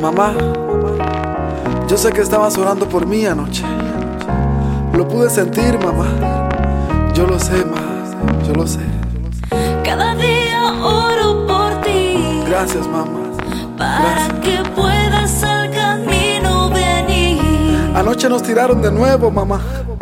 Mamá, yo sé que estabas orando por mí anoche. Lo pude sentir, mamá. Yo lo sé, yo lo sé. Cada día oro por ti. Gracias, mamá. Para que puedas al camino venir. Anoche nos tiraron de nuevo, mamá.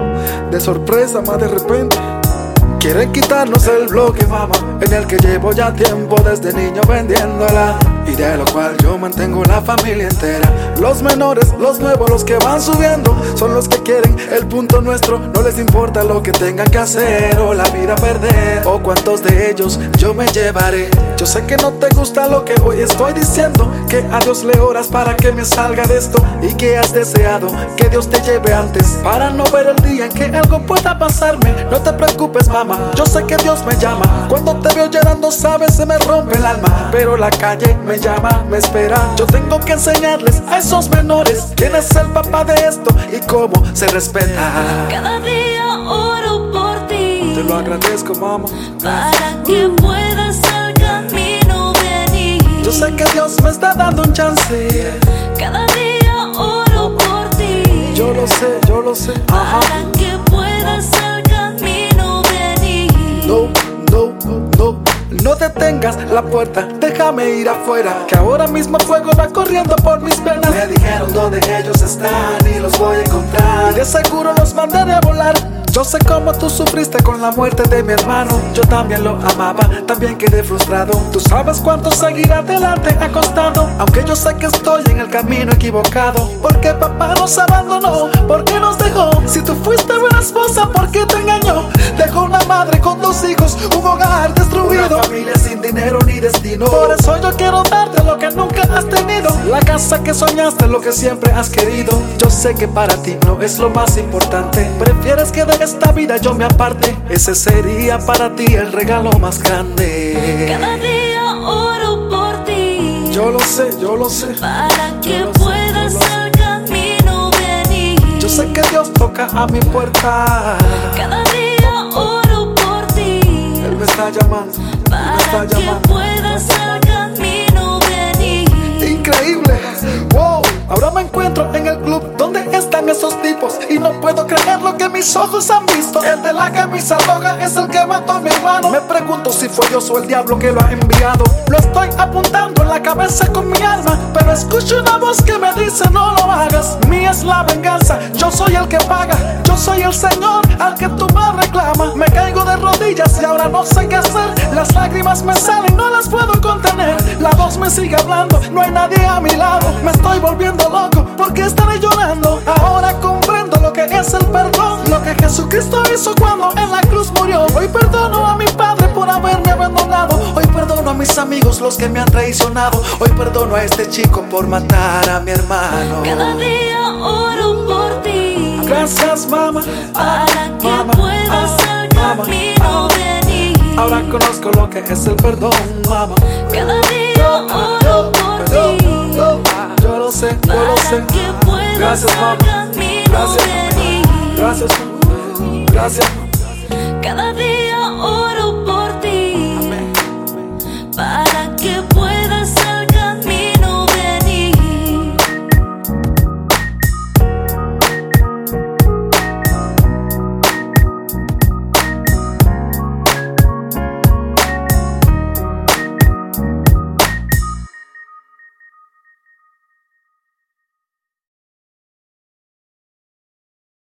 De sorpresa, más de repente. Quieren quitarnos el bloque, mamá, en el que llevo ya tiempo desde niño vendiéndola, y de lo cual yo mantengo la familia entera. Los menores, los nuevos, los que van subiendo, son los que quieren el punto nuestro. No les importa lo que tengan que hacer o la vida perder, o cuántos de ellos yo me llevaré. Yo sé que no te gusta lo que hoy estoy diciendo, que a Dios le oras para que me salga de esto, y que has deseado que Dios te lleve antes, para no ver el día en que algo pueda pasarme. No te preocupes, mamá, yo sé que Dios me llama. Cuando te veo llorando, sabes, se me rompe el alma, pero la calle me llama, me espera. Yo tengo que enseñarles a esos menores quién es el papá de esto y cómo se respeta. Cada día oro por ti. Te lo agradezco, mamá. Para que puedas al camino venir. Yo sé que Dios me está dando un chance. Cada día oro por ti. Yo lo sé, yo lo sé. Ajá. Para que puedas al camino venir. No, no, no. No detengas la puerta, déjame ir afuera, que ahora mismo fuego va corriendo por mis venas. Me dijeron dónde ellos están y los voy a encontrar, y de seguro los mandaré a volar. Yo sé cómo tú sufriste con la muerte de mi hermano. Yo también lo amaba, también quedé frustrado. Tú sabes cuánto seguir adelante ha costado, aunque yo sé que estoy en el camino equivocado. Porque papá nos abandonó, porque nos dejó. Si tú fuiste buena esposa, ¿por qué te engañó? Dejó una madre con 2 hijos, un hogar destruido, una familia sin dinero ni destino. Por eso yo quiero darte lo que nunca has tenido, la casa que soñaste, lo que siempre has querido. Yo sé que para ti no es lo más importante, prefieres que de esta vida yo me aparte. Ese sería para ti el regalo más grande. Cada día oro por ti. Yo lo sé, yo lo sé. Para que puedas al camino venir. Yo sé que Dios toca a mi puerta. Cada día oro por ti. Él me está llamando, para que puedas al camino venir. Increíble, wow. Ahora me encuentro en el club donde están esos tipos, y no puedo creer lo que mis ojos han visto. El de la camisa roja es el que mató a mi hermano. Me pregunto si fue Dios o el diablo que lo ha enviado. Lo estoy apuntando en la cabeza con mi alma, pero escucho una voz que me dice no lo hagas. Mía es la venganza, yo soy el que paga. Yo soy el Señor al que tú me reclamas. Me caigo de rodillas y ahora no sé qué hacer. Las lágrimas me salen, no las puedo contener. La voz me sigue hablando, no hay nadie a mi lado. Me estoy volviendo loco, porque estaré llorando. Ahora comprendo lo que es el perdón, lo que Jesucristo hizo cuando en la cruz murió. Hoy perdono a mi padre por haberme abandonado. Hoy perdono a mis amigos, los que me han traicionado. Hoy perdono a este chico por matar a mi hermano. Cada día oro por ti. Gracias, mamá. Para que puedas al camino venir. Ahora conozco lo que es el perdón, mamá. Cada día oro por ti. Yo lo sé, yo lo sé. Para que puedas Gracias, al mamá. camino venir. Gracias, gracias. Cada día oro por ti. Amén. Para